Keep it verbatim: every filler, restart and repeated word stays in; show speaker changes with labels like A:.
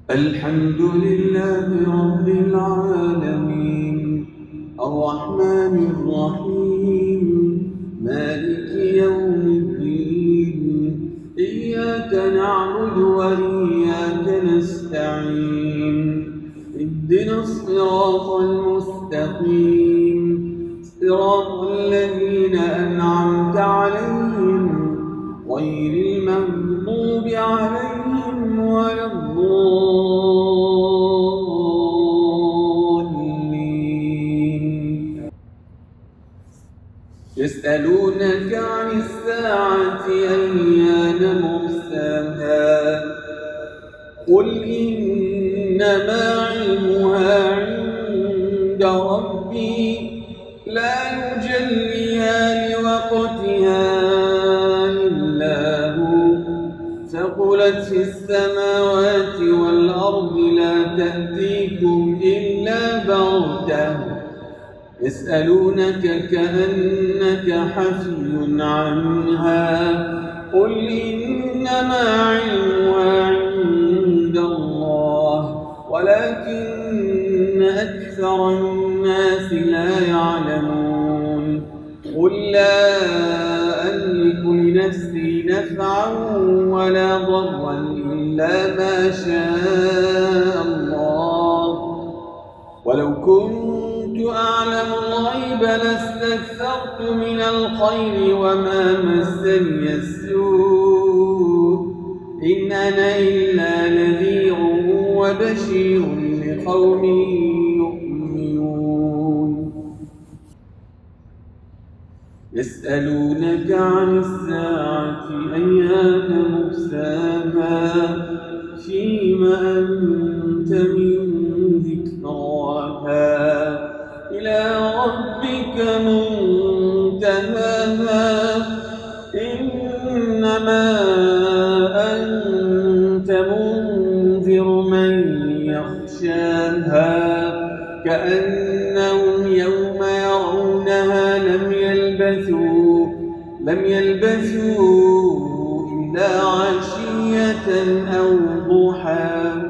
A: الحمد لله رب العالمين الرحمن الرحيم مالك يوم الدين إياك نعبد وإياك نستعين اهدنا الصراط المستقيم صراط الذين أنعمت عليهم غير المغضوب عليهم ولا الضالين. يسألونك عن الساعة أيان مرساها قل إنما علمها عند ربي لا يجليها لوقتها إلا هو ثقلت في السماوات والأرض لا تأتيكم إلا بغتة يسألونك كأنك حفي عنها قل إنما علمها عند الله ولكن أكثر الناس لا يعلمون قل لا أملك لنفسي نفعا ولا ضرا إلا ما شاء الله ولو كنت أعلم الغيب لاستكثرت من الخير وما مسني السوء إن أنا إلا نذير وبشير لقوم يؤمنون. يسألونك عن الساعة أيان مرساها فيما أنت من ذكراها إلى ربك منتهاها إنما أنت منذر من يخشاها كأنهم يوم يرونها لم يلبثوا لم يلبثوا إلا عشية أو ضحاها.